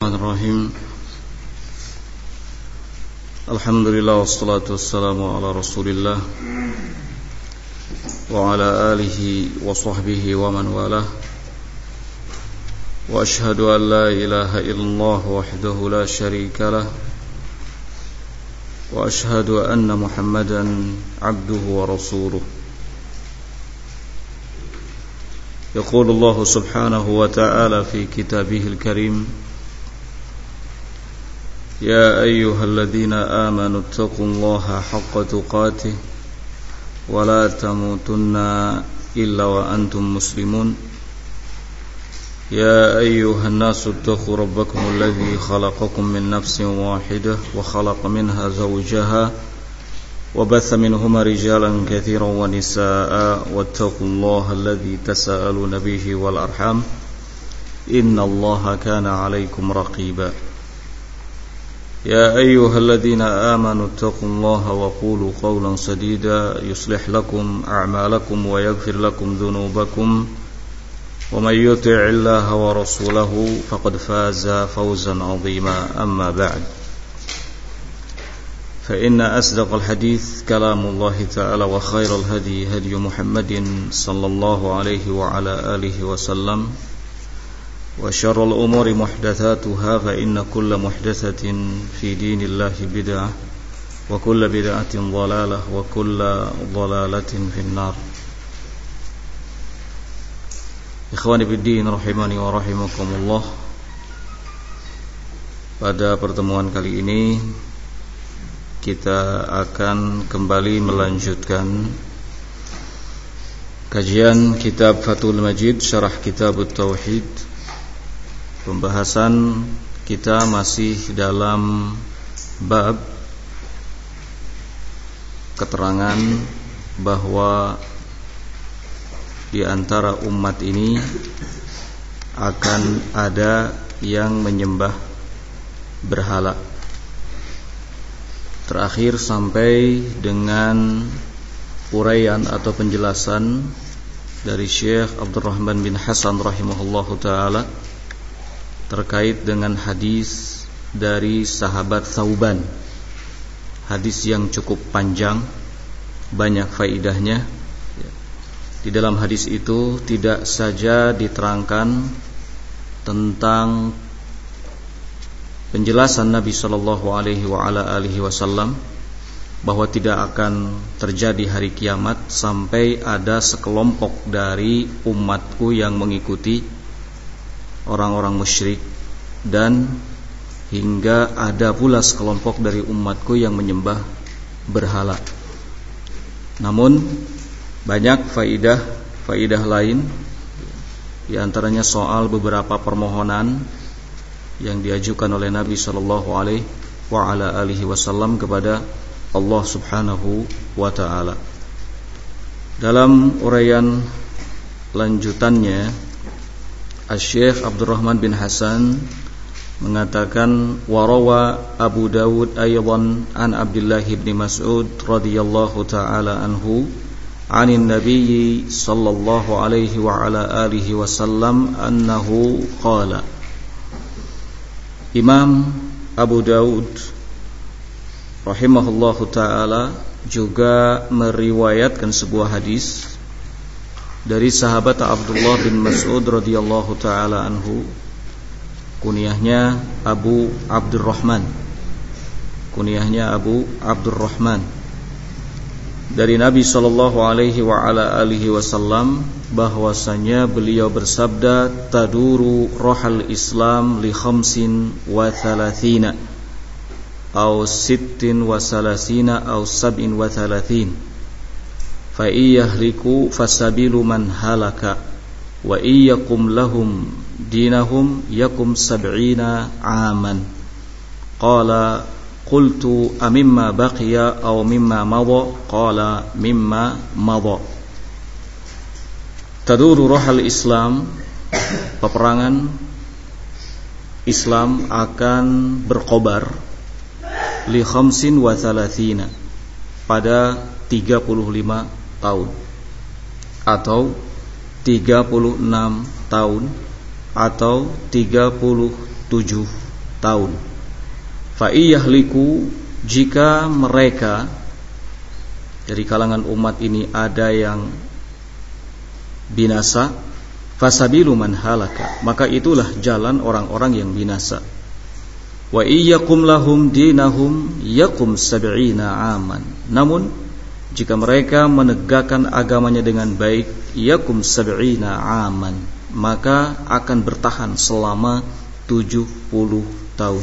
Bismillahirrahmanirrahim. Alhamdulillah wassalatu wassalamu ala Rasulillah wa ala alihi wa sahbihi wa man walah. Wa ashhadu an la ilaha illallah wahdahu la syarika lah. Wa ashhadu anna Muhammadan abduhu wa rasuluh. يقول الله سبحانه وتعالى في كتابه الكريم يا أيها الذين آمنوا اتقوا الله حق تقاته ولا تموتن إلا وأنتم مسلمون يا أيها الناس اتقوا ربكم الذي خلقكم من نفس واحدة وخلق منها زوجها وبث منهما رجالا كثيرا ونساء واتقوا الله الذي تساءلون به والأرحام إن الله كان عليكم رقيبا يا أيها الذين آمنوا اتقوا الله وقولوا قولا سديدا يصلح لكم أعمالكم ويغفر لكم ذنوبكم ومن يطع الله ورسوله فقد فاز فوزا عظيما أما بعد فإن أصدق الحديث كلام الله تعالى وخير الهدي هدي محمد صلى الله عليه وعلى آله وسلم وشر الأمور محدثاتها فإن كل محدثة في دين الله بدعة وكل بدعة ضلالة وكل ضلالة في النار. Ikhwani biddin rahimani wa rahimakumullah. Pada pertemuan kali ini kita akan kembali melanjutkan kajian kitab Fathul Majid Syarah Kitab Tauhid. Pembahasan kita masih dalam bab keterangan bahwa di antara umat ini akan ada yang menyembah berhala. Terakhir sampai dengan uraian atau penjelasan dari Syekh Abdurrahman bin Hasan rahimahullahu ta'ala terkait dengan hadis dari sahabat Thauban. Hadis yang cukup panjang, banyak faidahnya. Di dalam hadis itu tidak saja diterangkan tentang penjelasan Nabi sallallahu alaihi wa ala alihi wasallam bahwa tidak akan terjadi hari kiamat sampai ada sekelompok dari umatku yang mengikuti orang-orang musyrik, dan hingga ada pula sekelompok dari umatku yang menyembah berhala. Namun banyak faidah lain, di antaranya soal beberapa permohonan yang diajukan oleh Nabi sallallahu alaihi wa ala alihi wasallam kepada Allah Subhanahu wa taala. Dalam uraian lanjutannya, Asy-Syaikh Abdurrahman bin Hasan mengatakan warawa Abu Dawud aydan an Abdullah bin Mas'ud radhiyallahu taala anhu anin Nabi sallallahu alaihi wa ala alihi wasallam annahu qala. Imam Abu Dawud rahimahullahu ta'ala juga meriwayatkan sebuah hadis dari sahabat Abdullah bin Mas'ud radhiyallahu ta'ala anhu, kunyahnya Abu Abdurrahman, dari Nabi sallallahu alaihi wa ala alihi wasallam bahwasanya beliau bersabda, taduru rohal Islam li khamsin wa thalathina aw sittin wa salasina aw sab'in wa thalathin fa iyahliku fasabilu man halaka wa iyyakum lahum dinahum yakum sab'ina aman. Qala qultu amimma baqiya aw mimma madha? Qala mimma madha. Taduru rohal Islam, peperangan Islam akan berkobar li khamsin wa thalathina, pada 35 tahun atau 36 tahun atau 37 tahun. Fa iyyahliku, jika mereka dari kalangan umat ini ada yang binasa, fasabilu man halaka, maka itulah jalan orang-orang yang binasa. Wa iyyakum lahum dinahum yakum sab'ina aman, namun jika mereka menegakkan agamanya dengan baik, yakum sab'ina aman, maka akan bertahan selama 70 tahun.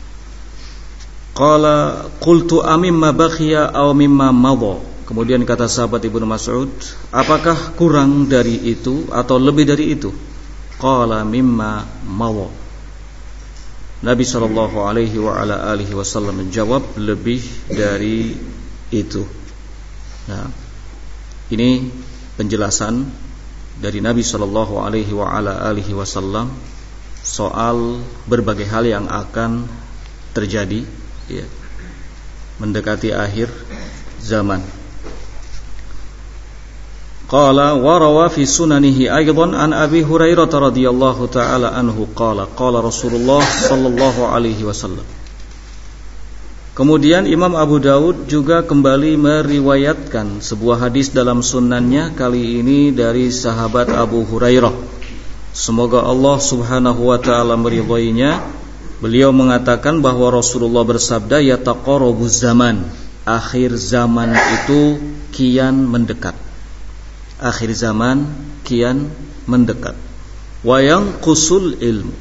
Qala qultu amimma baqiya aw mimma madha. Kemudian kata sahabat Ibnu Mas'ud, apakah kurang dari itu atau lebih dari itu? Qala mimma madha. Nabi sallallahu alaihi wa ala alihi wasallam menjawab, lebih dari itu. Nah, ini penjelasan dari Nabi sallallahu alaihi wa ala alihi wasallam soal berbagai hal yang akan terjadi, ya, mendekati akhir zaman. Qala wa rawa fi sunanihi aidan an Abi Hurairah radhiyallahu taala anhu qala qala Rasulullah sallallahu alaihi wasallam. Kemudian Imam Abu Daud juga kembali meriwayatkan sebuah hadis dalam sunannya, kali ini dari sahabat Abu Hurairah. Semoga Allah Subhanahu wa taala meridhoinya. Beliau mengatakan bahwa Rasulullah bersabda, yataqarrabuz zaman, akhir zaman itu kian mendekat. Akhir zaman kian mendekat. Wa yanqusul ilmu,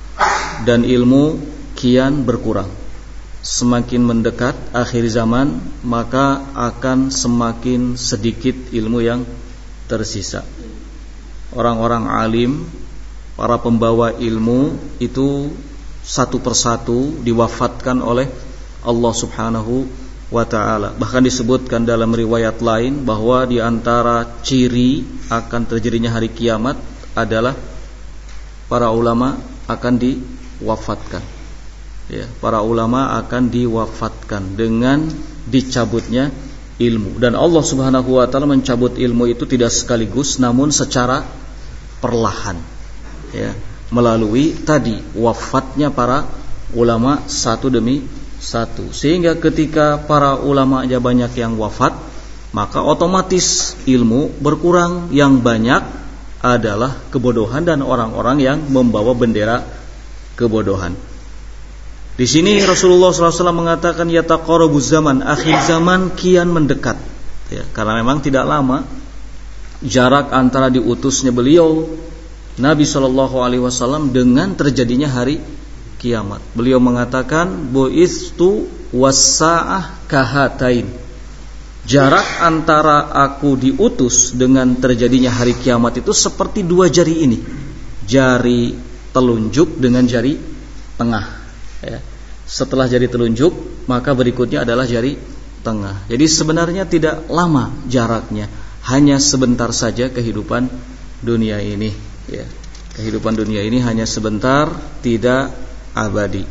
dan ilmu kian berkurang. Semakin mendekat akhir zaman, maka akan semakin sedikit ilmu yang tersisa. Orang-orang alim, para pembawa ilmu itu satu persatu diwafatkan oleh Allah Subhanahu wa ta'ala. Bahkan disebutkan dalam riwayat lain bahwa di antara ciri akan terjadinya hari kiamat adalah para ulama akan diwafatkan. Ya, para ulama akan diwafatkan dengan dicabutnya ilmu. Dan Allah Subhanahu wa ta'ala mencabut ilmu itu tidak sekaligus, namun secara perlahan, ya, melalui tadi wafatnya para ulama satu demi satu. Sehingga ketika para ulama aja banyak yang wafat, maka otomatis ilmu berkurang. Yang banyak adalah kebodohan dan orang-orang yang membawa bendera kebodohan. Di sini Rasulullah SAW mengatakan yataqarrabuz zaman, akhir zaman kian mendekat, ya, karena memang tidak lama jarak antara diutusnya beliau Nabi SAW dengan terjadinya hari kiamat. Beliau mengatakan bu'istu was-sa'ah kahatain, jarak antara aku diutus dengan terjadinya hari kiamat itu seperti dua jari ini, jari telunjuk dengan jari tengah, ya. Setelah jari telunjuk, maka berikutnya adalah jari tengah. Jadi sebenarnya tidak lama jaraknya, hanya sebentar saja kehidupan dunia ini, ya. Kehidupan dunia ini hanya sebentar, tidak abadi.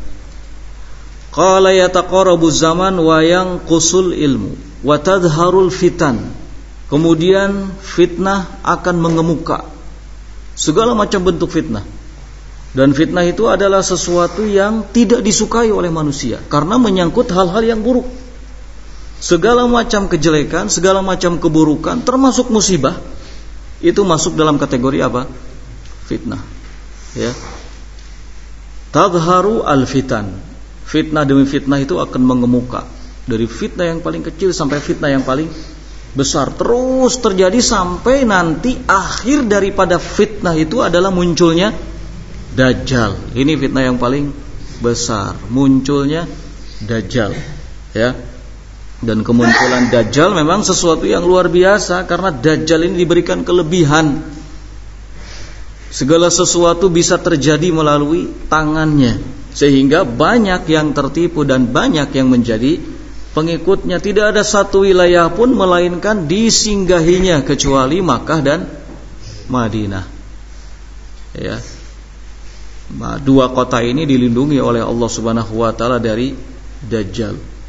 Qala yataqarrabuz zaman wa yanqusul ilmu wa tadharul fitan. Kemudian fitnah akan mengemuka, segala macam bentuk fitnah. Dan fitnah itu adalah sesuatu yang tidak disukai oleh manusia karena menyangkut hal-hal yang buruk. Segala macam kejelekan, segala macam keburukan, termasuk musibah, itu masuk dalam kategori apa? Fitnah, ya. Tadharu al-fitan, fitnah demi fitnah itu akan mengemuka, dari fitnah yang paling kecil sampai fitnah yang paling besar, terus terjadi sampai nanti akhir daripada fitnah itu adalah munculnya Dajjal. Ini fitnah yang paling besar, munculnya Dajjal, ya. Dan kemunculan Dajjal memang sesuatu yang luar biasa, karena Dajjal ini diberikan kelebihan. Segala sesuatu bisa terjadi melalui tangannya, sehingga banyak yang tertipu dan banyak yang menjadi pengikutnya. Tidak ada satu wilayah pun melainkan disinggahinya kecuali Makkah dan Madinah, ya. Dua kota ini dilindungi oleh Allah Subhanahu wa taala dari Dajjal.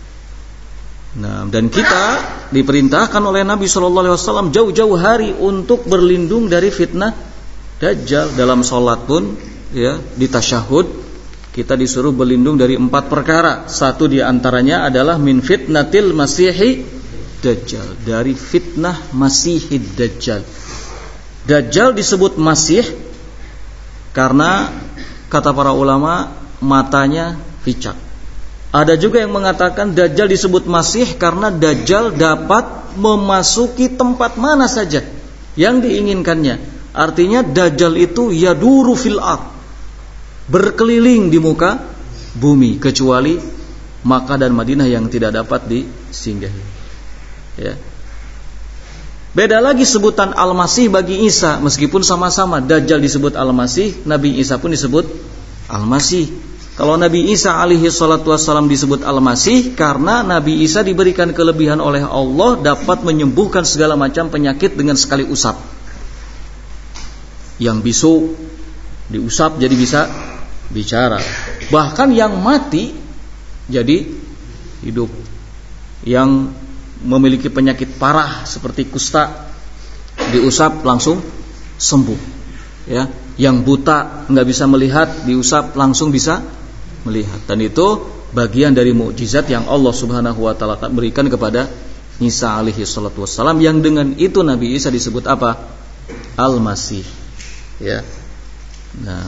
Nah, dan kita diperintahkan oleh Nabi sallallahu alaihi wasallam jauh-jauh hari untuk berlindung dari fitnah Dajjal. Dalam salat pun, ya, di tasyahud Kita disuruh berlindung dari 4 perkara. Satu di antaranya adalah min fitnatil masihi dajjal, dari fitnah masihid dajjal. Dajjal disebut masih karena kata para ulama matanya picak. Ada juga yang mengatakan dajjal disebut masih karena dajjal dapat memasuki tempat mana saja yang diinginkannya. Artinya dajjal itu yaduru fil ard, berkeliling di muka bumi, kecuali Makkah dan Madinah yang tidak dapat disinggahi. Ya. Beda lagi sebutan Al-Masih bagi Isa, meskipun sama-sama Dajjal disebut Al-Masih, Nabi Isa pun disebut Al-Masih. Kalau Nabi Isa alaihi salatu wassalam disebut Al-Masih karena Nabi Isa diberikan kelebihan oleh Allah dapat menyembuhkan segala macam penyakit dengan sekali usap. Yang bisu diusap jadi bisa bicara. Bahkan yang mati jadi hidup. Yang memiliki penyakit parah seperti kusta diusap langsung sembuh. Ya, yang buta nggak bisa melihat diusap langsung bisa melihat. Dan itu bagian dari mukjizat yang Allah Subhanahu wa taala berikan kepada Isa alaihi salatu wassalam, yang dengan itu Nabi Isa disebut apa? Al-Masih. Ya. Nah,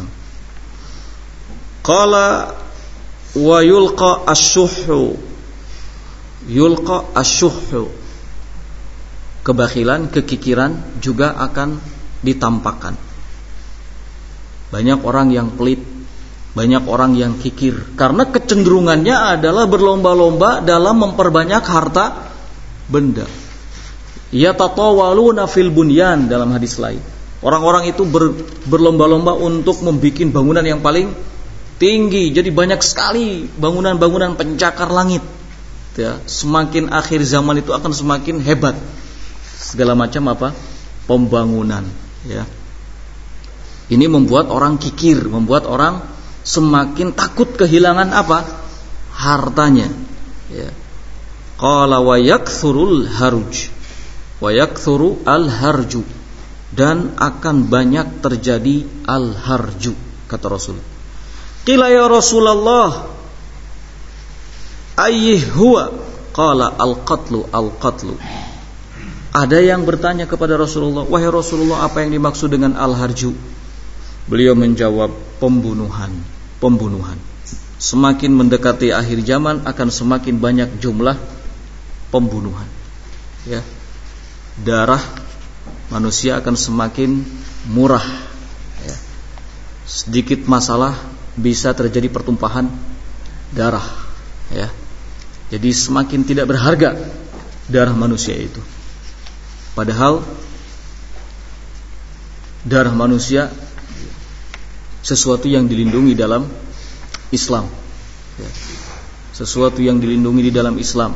qala wa yulqa asyuhhu. Yulqa asyuhhu, kebakhilan, kekikiran juga akan ditampakkan. Banyak orang yang pelit, banyak orang yang kikir karena kecenderungannya adalah berlomba-lomba dalam memperbanyak harta benda. Yatatawaluna fil bunyan, dalam hadis lain. Orang-orang itu berlomba-lomba untuk membuat bangunan yang paling tinggi. Jadi banyak sekali bangunan-bangunan pencakar langit. Ya, semakin akhir zaman itu akan semakin hebat segala macam apa? Pembangunan. Ya. Ini membuat orang kikir, membuat orang semakin takut kehilangan apa? Hartanya. Ya. Qala wa yakthurul haruj. Wa yakthuru al-harju, dan akan banyak terjadi al-harju, kata Rasul. Qila ya Rasulullah ayyih huwa? Qala al-qatlu al-qatlu. Ada yang bertanya kepada Rasulullah, wahai Rasulullah, apa yang dimaksud dengan al-harju? Beliau menjawab, pembunuhan. Semakin mendekati akhir zaman akan semakin banyak jumlah pembunuhan. Ya. Darah manusia akan semakin murah. Ya. Sedikit masalah bisa terjadi pertumpahan darah. Ya. Jadi semakin tidak berharga darah manusia itu. Padahal darah manusia sesuatu yang dilindungi dalam Islam. Ya. Sesuatu yang dilindungi di dalam Islam.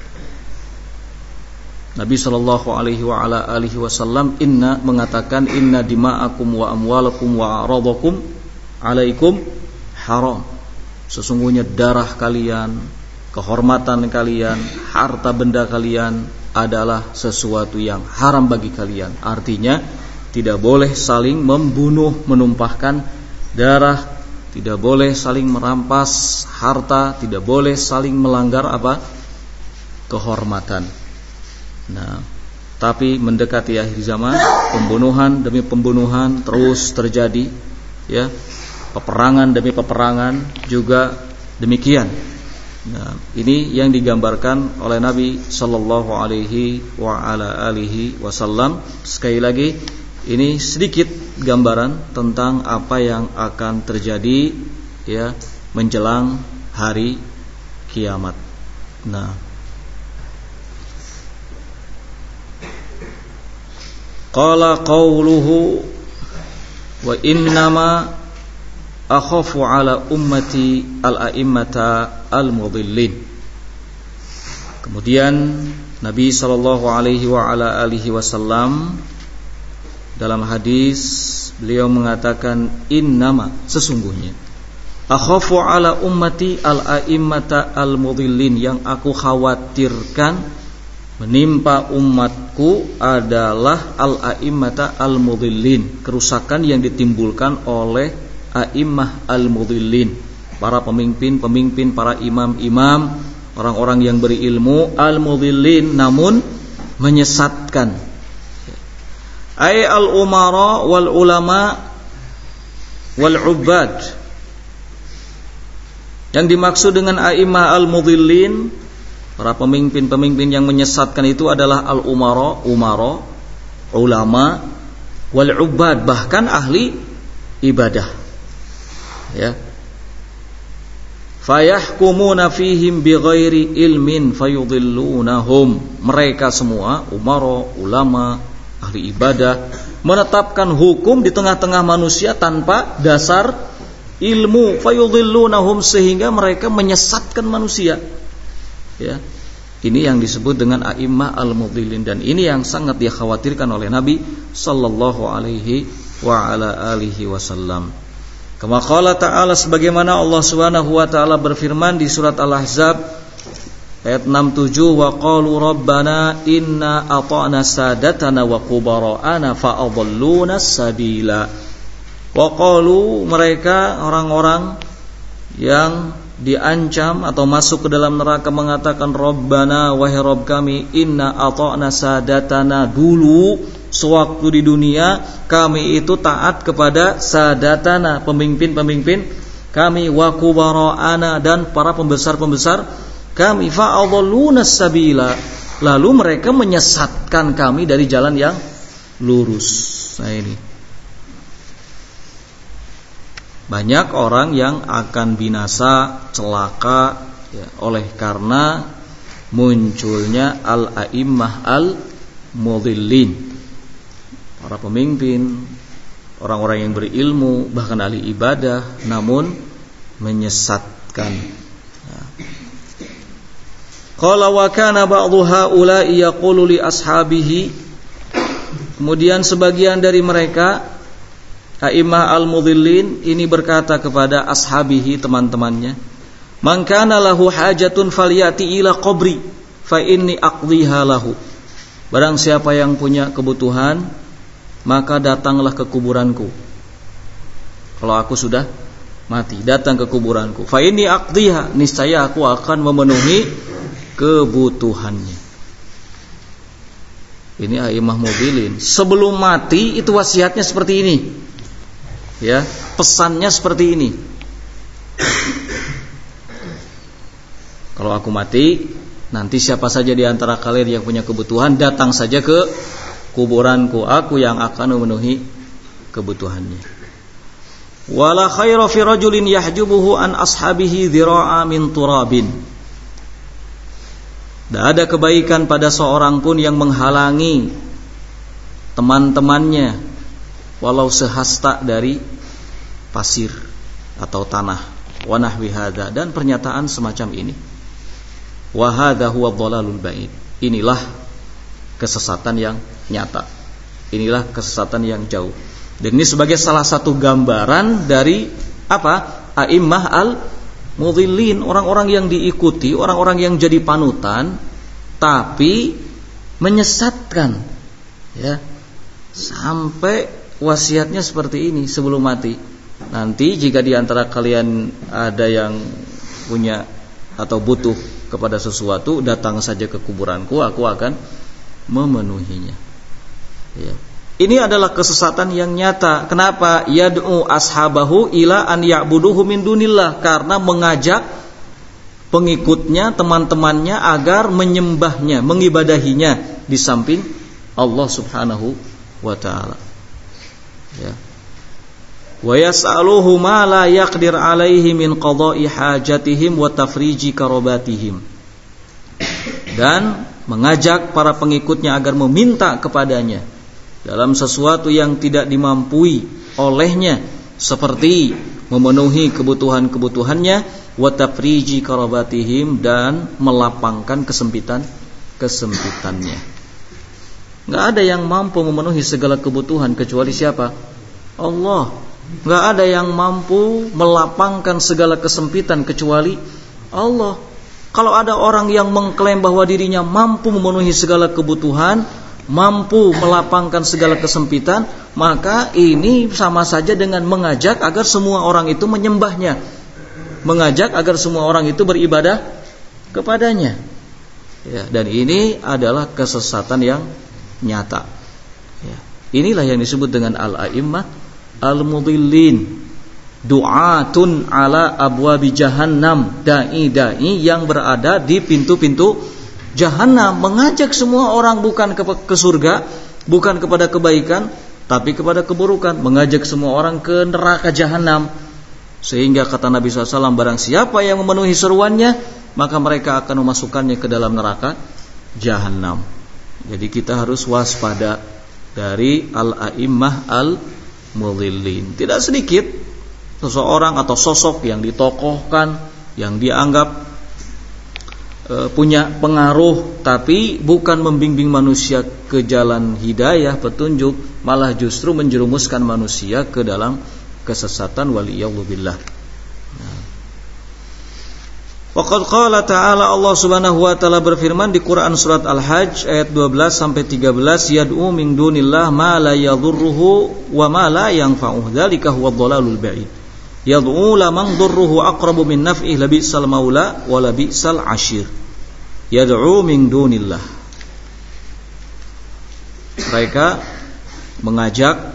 Nabi sallallahu alaihi wa ala alihi wasallam mengatakan inna dima'akum wa amwalakum wa a'radakum alaikum haram. Sesungguhnya darah kalian, kehormatan kalian, harta benda kalian adalah sesuatu yang haram bagi kalian. Artinya tidak boleh saling membunuh, menumpahkan darah, tidak boleh saling merampas harta, tidak boleh saling melanggar apa? Kehormatan. Nah, tapi mendekati akhir zaman, pembunuhan demi pembunuhan terus terjadi, ya. Peperangan demi peperangan juga demikian. Nah, ini yang digambarkan oleh Nabi sallallahu alaihi wa ala alihi wasallam. Sekali lagi, ini sedikit gambaran tentang apa yang akan terjadi, ya, menjelang hari kiamat. Nah, qala qawluhu wa innama akhafu ala ummati al-a'immata al-mudillin. Kemudian Nabi sallallahu alaihi wa ala alihi wasallam dalam hadis beliau mengatakan innama, sesungguhnya, akhafu ala ummati al-a'immata al-mudillin, yang aku khawatirkan menimpa umatku adalah al-a'immata al-mudillin, kerusakan yang ditimbulkan oleh a'immah al-mudillin, para pemimpin, para imam-imam, orang-orang yang berilmu, al-mudhillin, namun menyesatkan. Ay al-umara wal ulama wal ubbad. Yang dimaksud dengan a'immah al-mudhillin, para pemimpin yang menyesatkan itu adalah al-umara, ulama, wal ubbad, bahkan ahli ibadah. Ya. Fayahkumuna fihim bighairi ilmin fayudhillunahum. Mereka semua umara, ulama, ahli ibadah menetapkan hukum di tengah-tengah manusia tanpa dasar ilmu, fayudhillunahum, sehingga mereka menyesatkan manusia. Ya. Ini yang disebut dengan a'immah al-mudhillin, dan ini yang sangat dikhawatirkan oleh Nabi sallallahu alaihi wa ala alihi wasallam. Kama qala ta'ala, sebagaimana Allah Subhanahu wa taala berfirman di surat Al-Ahzab ayat 67, wa qalu rabbana inna ata'na sadatana wa kubara'ana fa'adhalluna sabila. Wa qalu, mereka orang-orang yang diancam atau masuk ke dalam neraka mengatakan, rabbana, wahai Rabb kami, inna ata'na sadatana, dulu sewaktu di dunia kami itu taat kepada sadatana, pemimpin-pemimpin kami, wa kubara'ana, dan para pembesar-pembesar kami, fa'adhalluna sabila, lalu mereka menyesatkan kami dari jalan yang lurus. Nah, ini banyak orang yang akan binasa, celaka, ya, oleh karena munculnya al-a'immah al-mudhillin, para pemimpin, orang-orang yang berilmu, bahkan ahli ibadah, namun menyesatkan. Qala wa kana ba'dhu haula'i yaqulu li ashabihi, kemudian sebagian dari mereka a'immah al-mudhillin ini berkata kepada ashabihi, teman-temannya, man kana lahu hajatun falyati ila qabri fa inni aqdhiha lahu. Barang siapa yang punya kebutuhan, maka datanglah ke kuburanku. Kalau aku sudah mati, datang ke kuburanku. Fa inni aqdhiha, niscaya aku akan memenuhi kebutuhannya. Ini a'immah mudhillin. Sebelum mati itu wasiatnya seperti ini. Ya, pesannya seperti ini. Kalau aku mati, nanti siapa saja di antara kalian yang punya kebutuhan, datang saja ke kuburanku, aku yang akan memenuhi kebutuhannya. Wala khaira fi rajulin yahjubuhu an ashabihi dhira'a min turabin. Tidak ada kebaikan pada seorang pun yang menghalangi teman-temannya walau sehasta dari pasir atau tanah, wa nahwi hadza, dan pernyataan semacam ini. Wa hadza huwa dhalalul ba'id. Inilah kesesatan yang nyata. Inilah kesesatan yang jauh. Dan ini sebagai salah satu gambaran dari apa? A'immah al-mudhillin, orang-orang yang diikuti, orang-orang yang jadi panutan tapi menyesatkan. Ya. Sampai wasiatnya seperti ini sebelum mati. Nanti jika di antara kalian ada yang punya atau butuh kepada sesuatu, datang saja ke kuburanku, aku akan memenuhinya. Ya. Ini adalah kesesatan yang nyata. Kenapa? Yad'u ashabahu ila an ya'buduhu min dunillah, karena mengajak pengikutnya, teman-temannya agar menyembahnya, mengibadahinya di samping Allah Subhanahu wa ta'ala. Ya. Wa yas'aluhu ma la yaqdir alaihi min qada'i hajatihim wa tafriji karabatihim, dan mengajak para pengikutnya agar meminta kepadanya dalam sesuatu yang tidak dimampui olehnya, seperti memenuhi kebutuhan-kebutuhannya, wa tafriji karabatihim, dan melapangkan kesempitannya. Nggak ada yang mampu memenuhi segala kebutuhan kecuali siapa? Allah. Nggak ada yang mampu melapangkan segala kesempitan kecuali Allah. Kalau ada orang yang mengklaim bahwa dirinya mampu memenuhi segala kebutuhan, mampu melapangkan segala kesempitan, maka ini sama saja dengan mengajak agar semua orang itu menyembahnya. mengajak agar semua orang itu beribadah kepadanya. Ya, dan ini adalah kesesatan yang nyata. Ya. Inilah yang disebut dengan al-a'immah al-mudillin, du'atun ala abwabi jahannam, dai-dai yang berada di pintu-pintu jahannam, mengajak semua orang bukan ke surga, bukan kepada kebaikan, tapi kepada keburukan, mengajak semua orang ke neraka jahannam. Sehingga kata Nabi SAW, barang siapa yang memenuhi seruannya, maka mereka akan memasukkannya ke dalam neraka jahannam. Jadi kita harus waspada dari al-a'immah al-mudillin. Tidak sedikit seseorang atau sosok yang ditokohkan, yang dianggap punya pengaruh, tapi bukan membimbing manusia ke jalan hidayah, petunjuk, malah justru menjerumuskan manusia ke dalam kesesatan, waliyadzubillah. Waqad qala ta'ala, Allah Subhanahu wa taala berfirman di Quran surat Al-Hajj ayat 12 sampai 13, yad'u min dunillah ma la yadhurruhu wa ma la yanfa'uhu, dzalika huwa dhalalul ba'id. Yad'u laman dhurruhu aqrabu min naf'ihi labi'sal maula wa labi'sal 'ashir. Yad'u min dunillah. Mereka mengajak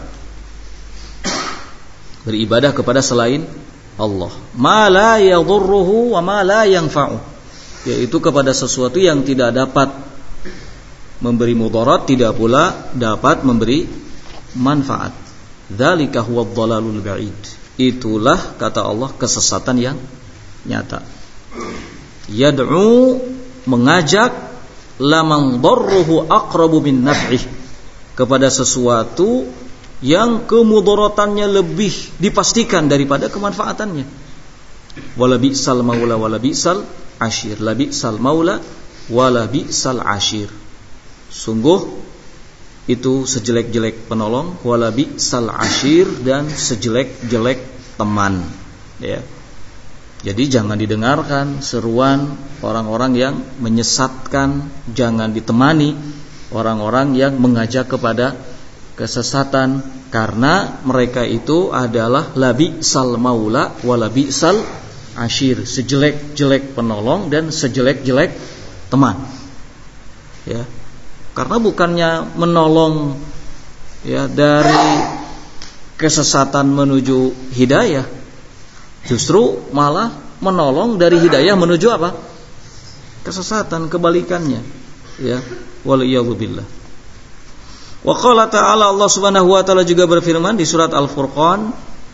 beribadah kepada selain Allah, ma la yadhurruhu wa ma la yanfa'u, yaitu kepada sesuatu yang tidak dapat memberi mudarat, tidak pula dapat memberi manfaat. Dzalika huwa dhalalul ba'id. Itulah kata Allah kesesatan yang nyata. Yad'u, mengajak, laman dharruhu aqrabu min naf'ih, kepada sesuatu yang kemudaratannya lebih dipastikan daripada kemanfaatannya. Wala bi'sal maula wala bi'sal ashir. La bi'sal maula wala bi'sal ashir. Sungguh itu sejelek-jelek penolong, wala bi'sal ashir, dan sejelek-jelek teman. Ya. Jadi jangan didengarkan seruan orang-orang yang menyesatkan, jangan ditemani orang-orang yang mengajak kepada kesesatan, karena mereka itu adalah labi'sal maula wa labi'sal ashir, sejelek-jelek penolong dan sejelek-jelek teman. Ya. Karena bukannya menolong ya dari kesesatan menuju hidayah, justru malah menolong dari hidayah menuju apa? Kesesatan, kebalikannya. Ya, waliyadzubillah. Wa qala ta'ala, Allah Subhanahu wa taala juga berfirman di surat Al-Furqan,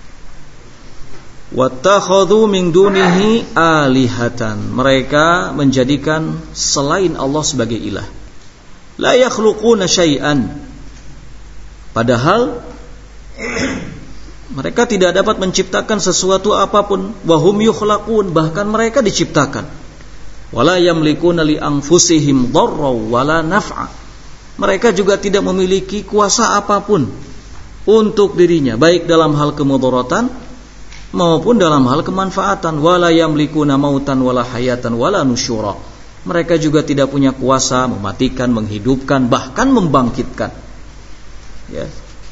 wattakhadhu min dunihi alihatan. Mereka menjadikan selain Allah sebagai ilah. La yakhluquna syai'an. Padahal mereka tidak dapat menciptakan sesuatu apapun. Wa hum yukhlaqun, bahkan mereka diciptakan. Wala yamlikuna li anfusihim dharra wala naf'a. Mereka juga tidak memiliki kuasa apapun untuk dirinya, baik dalam hal kemudaratan maupun dalam hal kemanfaatan. Wala yamlikuna mautan wala hayatan wala nusyura. Mereka juga tidak punya kuasa mematikan, menghidupkan, bahkan membangkitkan. Ya.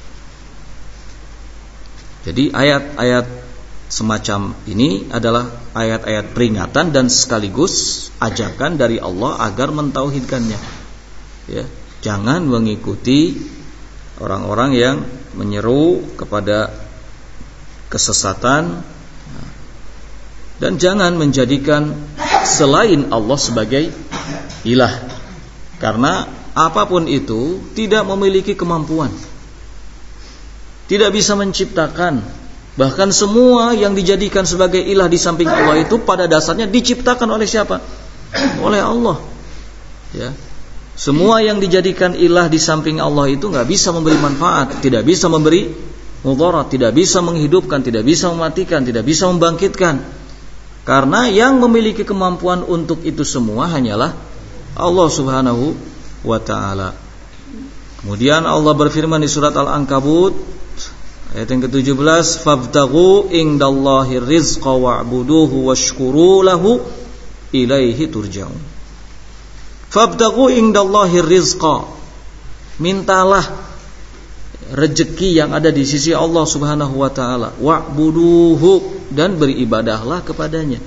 Jadi ayat-ayat semacam ini adalah ayat-ayat peringatan dan sekaligus ajakan dari Allah agar mentauhidkannya. Ya. Jangan mengikuti orang-orang yang menyeru kepada kesesatan, dan jangan menjadikan selain Allah sebagai ilah, karena apapun itu tidak memiliki kemampuan, tidak bisa menciptakan. Bahkan semua yang dijadikan sebagai ilah di samping Allah itu pada dasarnya diciptakan oleh siapa? Oleh Allah. Ya. Semua yang dijadikan ilah di samping Allah itu nggak bisa memberi manfaat, tidak bisa memberi mudarat, tidak bisa menghidupkan, tidak bisa mematikan, tidak bisa membangkitkan. Karena yang memiliki kemampuan untuk itu semua hanyalah Allah Subhanahu wa ta'ala. Kemudian Allah berfirman di surat Al-Ankabut ayat yang ke-17, fabtaghu indallahir rizqa wa'buduhu washkuru lahu ilaihi turja'un. Fabtaghu indallahir rizqa, mintalah rezeki yang ada di sisi Allah Subhanahu wa taala. Wa'buduhu, dan beribadahlah kepadanya.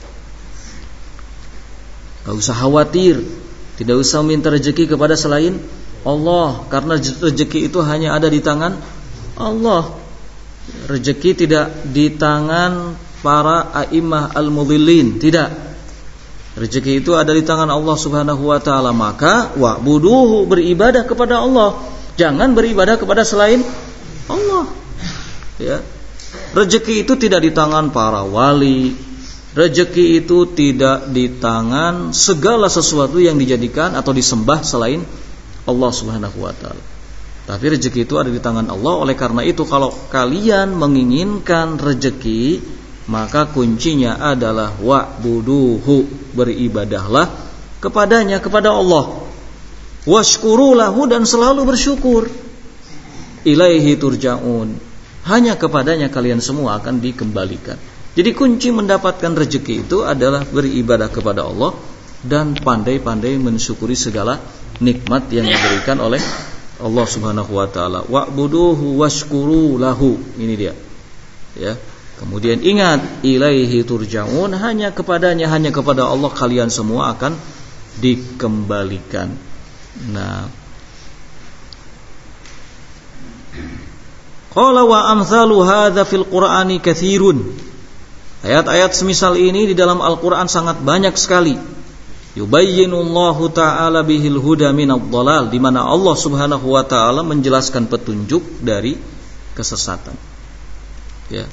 Enggak usah khawatir, tidak usah minta rezeki kepada selain Allah, karena rezeki itu hanya ada di tangan Allah. Rezeki tidak di tangan para a'immah al-mudhillin, tidak. Rezeki itu ada di tangan Allah Subhanahu wa taala. Maka wa'buduhu, beribadah kepada Allah. Jangan beribadah kepada selain Allah. Ya. Rezeki itu tidak di tangan para wali. Rezeki itu tidak di tangan segala sesuatu yang dijadikan atau disembah selain Allah Subhanahu wa taala. Tapi rezeki itu ada di tangan Allah. Oleh karena itu, kalau kalian menginginkan rezeki, maka kuncinya adalah wa'buduhu, beribadahlah kepadanya, kepada Allah. Washkuru lahu, dan selalu bersyukur. Ilaihi turja'un, hanya kepadanya kalian semua akan dikembalikan. Jadi kunci mendapatkan rezeki itu adalah beribadah kepada Allah dan pandai-pandai mensyukuri segala nikmat yang diberikan oleh Allah Subhanahu wa taala. Wa'buduhu washkuru lahu. Ini dia. Ya. Kemudian ingat, ilaihi turja'un, hanya kepadanya, hanya kepada Allah kalian semua akan dikembalikan. Nah, qala wa amsalu hadza fil Qur'ani katsirun. Ayat-ayat semisal ini di dalam Al-Qur'an sangat banyak sekali. Yubayyinullahu ta'ala bihil huda minadh dhalal, di mana Allah Subhanahu wa taala menjelaskan petunjuk dari kesesatan. Ya.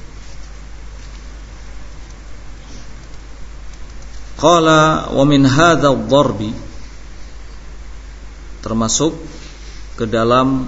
Qala wa min hadzal dharbi, termasuk ke dalam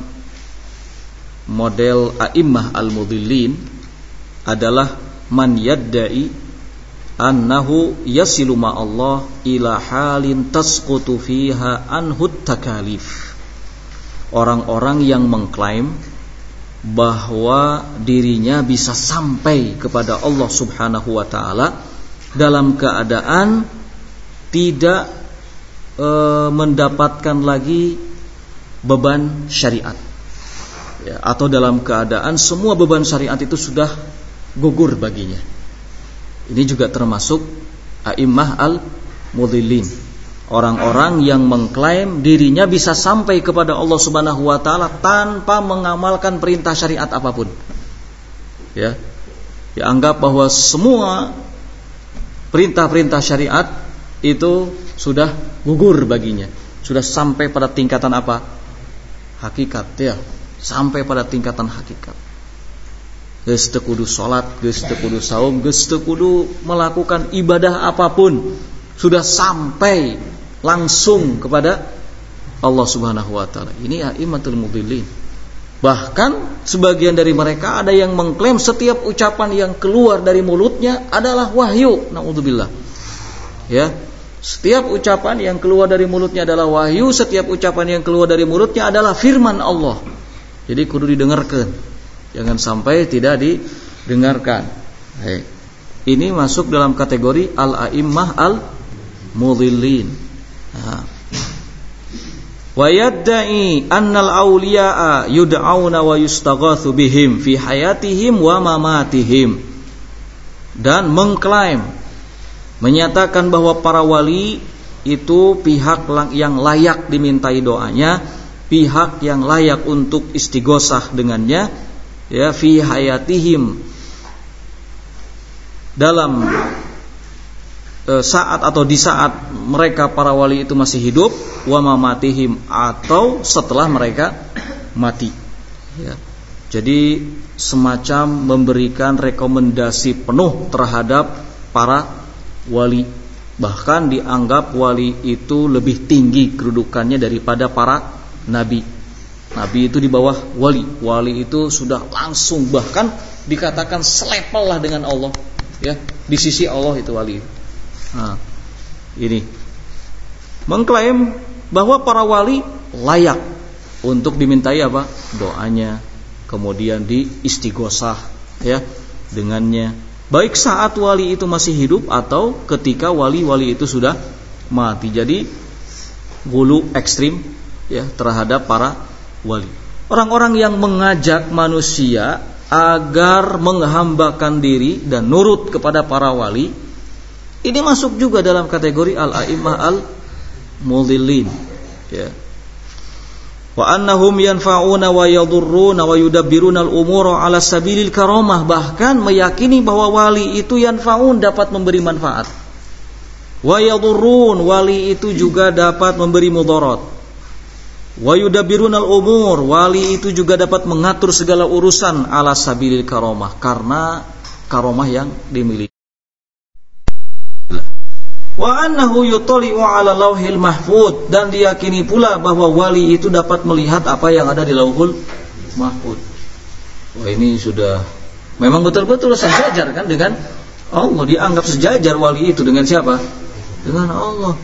model a'immah al-mudhillin adalah man yadda'i annahu yasilu ma'allah ila halin tasqutu fiha anhu takalif. Orang-orang yang mengklaim bahwa dirinya bisa sampai kepada Allah Subhanahu wa taala dalam keadaan tidak mendapatkan lagi beban syariat, ya, atau dalam keadaan semua beban syariat itu sudah gugur baginya. Ini juga termasuk a'immah al-mudhillin, orang-orang yang mengklaim dirinya bisa sampai kepada Allah Subhanahu wa taala tanpa mengamalkan perintah syariat apapun. Ya. Dianggap bahwa semua perintah-perintah syariat itu sudah gugur baginya, sudah sampai pada tingkatan apa? Hakikat, ya, sampai pada tingkatan hakikat. Geus teu kudu salat, geus teu kudu saum, geus teu kudu melakukan ibadah apapun, sudah sampai langsung kepada Allah Subhanahu wa taala. Ini a'immatul mudhillin. Bahkan sebagian dari mereka ada yang mengklaim setiap ucapan yang keluar dari mulutnya adalah wahyu. Naudzubillah. Ya. Setiap ucapan yang keluar dari mulutnya adalah wahyu, setiap ucapan yang keluar dari mulutnya adalah firman Allah. Jadi kudu didengarkan. Jangan sampai tidak didengarkan. Ini masuk dalam kategori al-a'immah al-mudhillin. Wa yadda'i annal awliya'a yud'auna wa yustaghatsu bihim fi hayatihim wa mamatihim. Dan mengklaim, menyatakan bahwa para wali itu pihak yang layak dimintai doanya, pihak yang layak untuk istighosah dengannya, ya, fi hayatihim, dalam saat atau di saat mereka para wali itu masih hidup, wa mamatihim, atau setelah mereka mati. Ya. Jadi semacam memberikan rekomendasi penuh terhadap para wali. Bahkan dianggap wali itu lebih tinggi kedudukannya daripada para nabi. Nabi itu di bawah wali. Wali itu sudah langsung, bahkan dikatakan selepel lah dengan Allah, ya, di sisi Allah itu wali. Nah, ini mengklaim bahwa para wali layak untuk dimintai apa? Doanya, kemudian diistighosah, ya, dengannya, baik saat wali itu masih hidup atau ketika wali-wali itu sudah mati. Jadi gulu ekstrim, ya, terhadap para wali. Orang-orang yang mengajak manusia agar menghambakan diri dan nurut kepada para wali, ini masuk juga dalam kategori al-a'immah al-mudhillin, ya. Wa annahum yanfa'una wa yadurruna wa yudabbiruna al-umura ala sabilil karamah, bahkan meyakini bahwa wali itu yanfa'un, dapat memberi manfaat. Wa yadurrun, wali itu juga dapat memberi mudarat. Wa yudabbiruna al-umur, wali itu juga dapat mengatur segala urusan ala sabilil karamah, karena karamah yang dimiliki. Wa annahu yutali'u 'ala lauhil mahfud, dan diyakini pula bahwa wali itu dapat melihat apa yang ada di lauhul mahfud. Wah, ini sudah memang betul-betul sejajar kan dengan Allah, dianggap sejajar wali itu dengan siapa? Dengan Allah.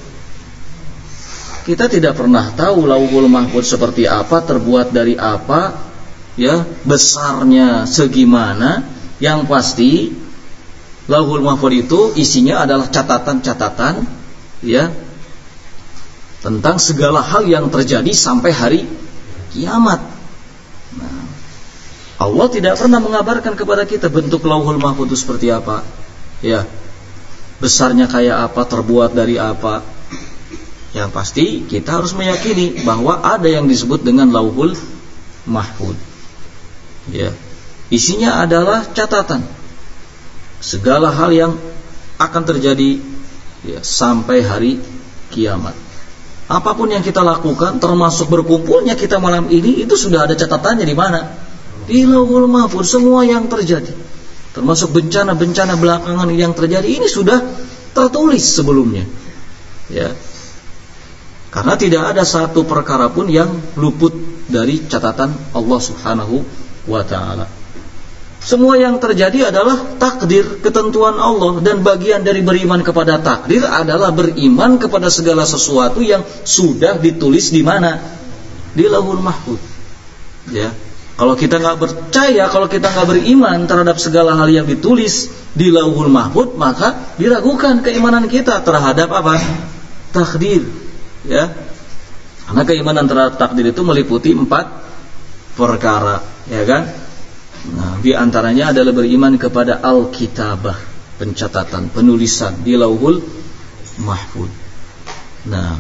Kita tidak pernah tahu lauhul mahfud seperti apa, terbuat dari apa, ya, besarnya segimana. Yang pasti lauhul mahfud itu isinya adalah catatan-catatan, ya, tentang segala hal yang terjadi sampai hari kiamat. Nah, Allah tidak pernah mengabarkan kepada kita bentuk lauhul mahfud itu seperti apa, ya, besarnya kayak apa, terbuat dari apa. Yang pasti kita harus meyakini bahwa ada yang disebut dengan lauhul mahfud, ya, isinya adalah catatan segala hal yang akan terjadi, ya, sampai hari kiamat. Apapun yang kita lakukan, termasuk berkumpulnya kita malam ini, itu sudah ada catatannya di mana? Di lauhul mahfud. Semua yang terjadi, termasuk bencana-bencana belakangan yang terjadi, ini sudah tertulis sebelumnya, ya. Karena tidak ada satu perkara pun yang luput dari catatan Allah Subhanahu wa ta'ala. Semua yang terjadi adalah takdir, ketentuan Allah, dan bagian dari beriman kepada takdir adalah beriman kepada segala sesuatu yang sudah ditulis di mana? Di lauhul mahfud. Ya. Kalau kita nggak percaya, kalau kita nggak beriman terhadap segala hal yang ditulis di lauhul mahfud, maka diragukan keimanan kita terhadap apa? Takdir. Ya. Karena keimanan terhadap takdir itu meliputi 4 perkara, ya kan? Nah, di antaranya adalah beriman kepada al-kitabah, pencatatan, penulisan di lauhul mahfud. Nah,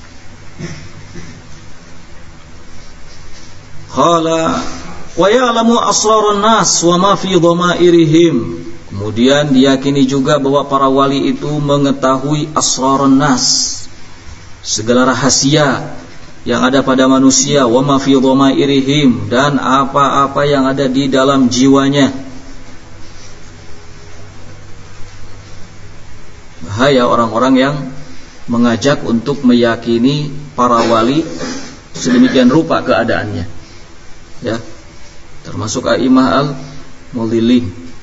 qala wa ya'lamu asrarun nas wa ma fi dhamairihim. Kemudian diyakini juga bahwa para wali itu mengetahui asrarun nas, segala rahasia yang ada pada manusia, wa ma fi dhamairihim, dan apa-apa yang ada di dalam jiwanya. Bahaya orang-orang yang mengajak untuk meyakini para wali sedemikian rupa keadaannya, ya, termasuk a'immah al-mudhillin.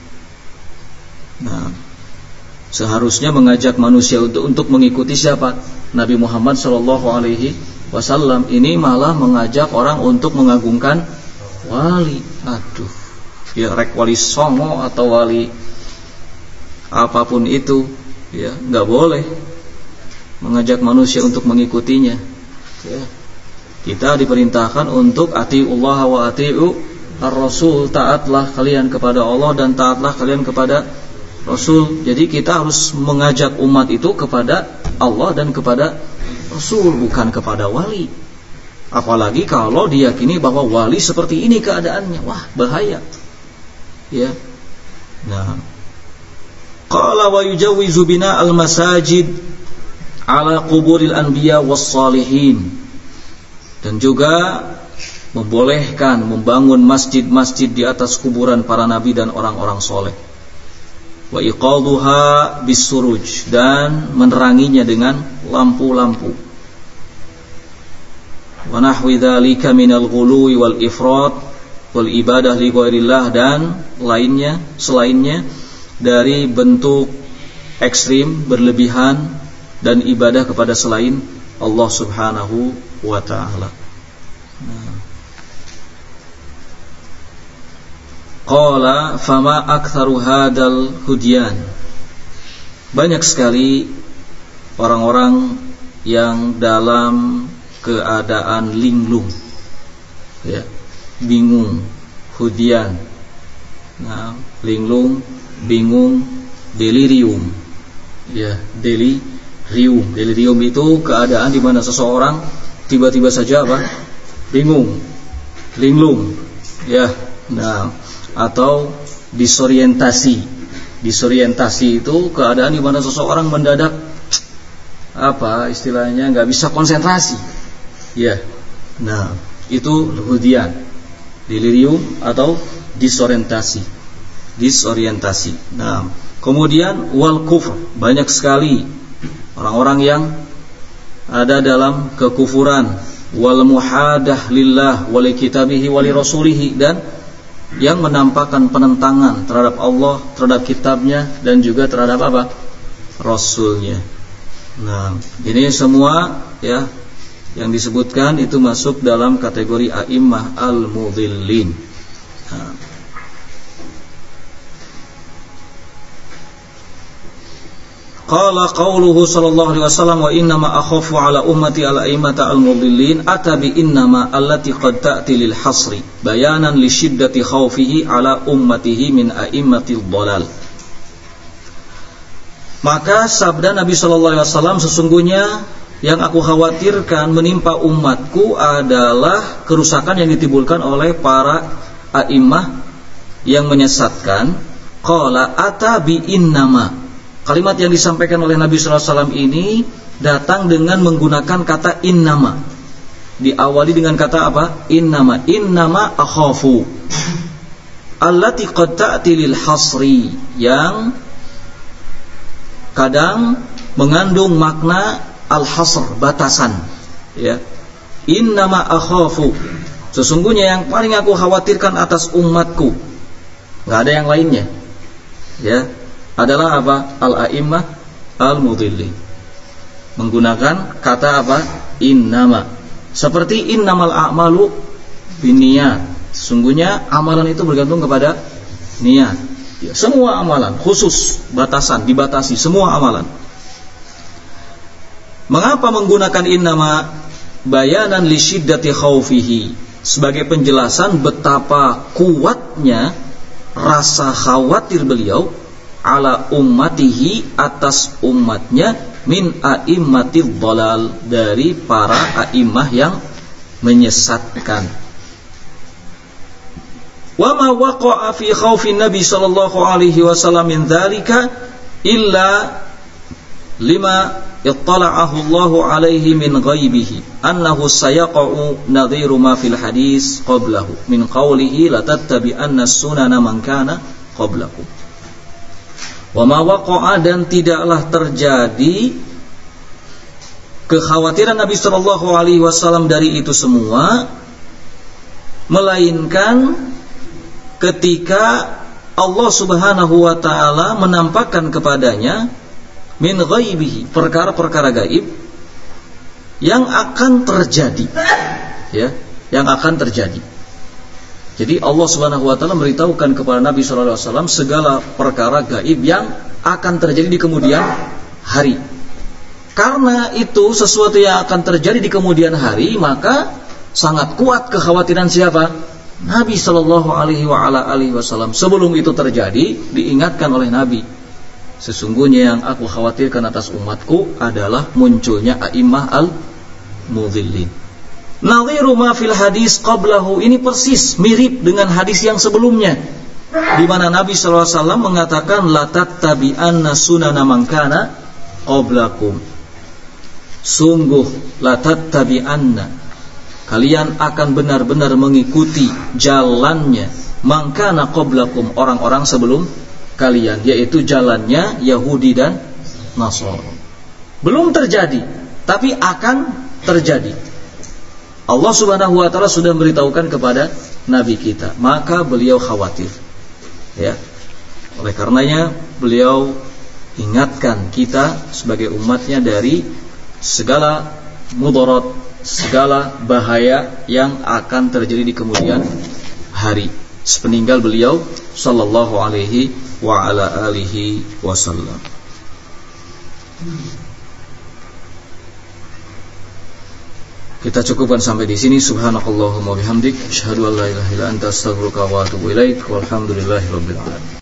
Nah, seharusnya mengajak manusia untuk mengikuti siapa? Nabi Muhammad sallallahu alaihi wasallam. Ini malah mengajak orang untuk mengagungkan wali. Aduh, ya, rek wali songo atau wali apapun itu, ya, nggak boleh mengajak manusia untuk mengikutinya, ya. Kita diperintahkan untuk atiullah wa atiu ar-rasul, taatlah kalian kepada Allah dan taatlah kalian kepada Rasul. Jadi kita harus mengajak umat itu kepada Allah dan kepada Rasul, bukan kepada wali. Apalagi kalau diyakini bahwa wali seperti ini keadaannya, wah, bahaya, ya. Nah, qala wa yujawwizu bina al-masajid ala quburil anbiya was salihin, dan juga membolehkan membangun masjid-masjid di atas kuburan para nabi dan orang-orang soleh. Wa iqaduha bisuruj, dan meneranginya dengan lampu-lampu. Wa nahwi dzalika minal ghuluwi wal ifrat wal ibadah li ghairillah, dan lainnya selainnya dari bentuk ekstrim, berlebihan, dan ibadah kepada selain Allah Subhanahu wa ta'ala. Qala fama aktsaru hadal hudyan. Banyak sekali orang-orang yang dalam keadaan linglung, ya, bingung, hudian, nah, linglung, bingung, delirium, ya, delirium itu keadaan di mana seseorang tiba-tiba saja apa? Bingung, linglung, ya, nah, atau disorientasi. Disorientasi itu keadaan di mana seseorang mendadak apa istilahnya nggak bisa konsentrasi, ya. Nah, itu hudian, delirium atau disorientasi. Nah, kemudian wal kufr, banyak sekali orang-orang yang ada dalam kekufuran, wal muhadah lillah wa li kitabihi wa li rasulihi, dan yang menampakkan penentangan terhadap Allah, terhadap kitabnya, dan juga terhadap apa? Rasulnya. Nah, ini semua ya yang disebutkan itu masuk dalam kategori a'immah al-mudhillin. Nah. Qala qauluhu sallallahu alaihi wasallam wa innama akhafu ala ummati al-a'immata al-mudhillin atabi innama allati qad ta'ti lil hasri bayanan li shiddati khawfihi ala ummatihi min a'immatil dhalal. Maka sabda Nabi sallallahu alaihi wasallam, sesungguhnya yang aku khawatirkan menimpa umatku adalah kerusakan yang ditimbulkan oleh para a'immah yang menyesatkan. Qala atabi innama, kalimat yang disampaikan oleh Nabi sallallahu alaihi wasallam ini datang dengan menggunakan kata innama. Diawali dengan kata apa? Innama akhafu allati qad ta'ti lil hasri, yang kadang mengandung makna al-hasr, batasan, ya. Innama akhafu, sesungguhnya yang paling aku khawatirkan atas umatku, enggak ada yang lainnya, ya, adalah apa? Al-a'immah al-mudhillin. Menggunakan kata apa? Innama. Seperti innamal a'malu binniyat, sesungguhnya amalan itu bergantung kepada niat, ya, semua amalan, khusus batasan, dibatasi semua amalan. Mengapa menggunakan innama? Bayanan li syiddati khaufihi, sebagai penjelasan betapa kuatnya rasa khawatir beliau ala ummatihi, atas umatnya, min a'immatil dhalal, dari para a'immah yang menyesatkan. Wa ma waqa'a fi khaufin Nabi sallallahu alaihi wasallam min dzalika illa lima ittala'ahu Allah alaihi min ghaibihi annahu sayaqa'u nadhiru ma fil hadis qablahu min qawlihi la tattabi'anna sunana man kana qablakum. Wa ma waqa'a, dan tidaklah terjadi kekhawatiran Nabi sallallahu alaihi wasallam dari itu semua, melainkan ketika Allah Subhanahu wa taala menampakkan kepadanya min ghaibihi, perkara-perkara gaib yang akan terjadi, ya, yang akan terjadi. Jadi Allah Subhanahu wa taala memberitahukan kepada Nabi sallallahu alaihi wasallam segala perkara gaib yang akan terjadi di kemudian hari. Karena itu sesuatu yang akan terjadi di kemudian hari, maka sangat kuat kekhawatiran siapa? Nabi sallallahu alaihi wasallam. Sebelum itu terjadi, diingatkan oleh Nabi, sesungguhnya yang aku khawatirkan atas umatku adalah munculnya a'immah al-mudhillin. Nadhiru ma fil hadis qablahu, ini persis mirip dengan hadis yang sebelumnya, di mana Nabi sallallahu alaihi wasallam mengatakan la tattabi'anna sunana man kana qablakum. Sungguh la tattabi'anna, kalian akan benar-benar mengikuti jalannya man kana qablakum, orang-orang sebelum kalian, yaitu jalannya Yahudi dan Nasrani. Belum terjadi, tapi akan terjadi. Allah Subhanahu wa taala sudah memberitahukan kepada Nabi kita, maka beliau khawatir, ya. Oleh karenanya beliau ingatkan kita sebagai umatnya dari segala mudarat, segala bahaya yang akan terjadi di kemudian hari sepeninggal beliau sallallahu alaihi wa ala alihi wasallam. Kita cukupkan sampai di sini. Subhanakallahumma bihamdik, asyhadu an la ilaha illa anta, astaghfiruka wa atubu ilaik. Walhamdulillahirabbil alamin.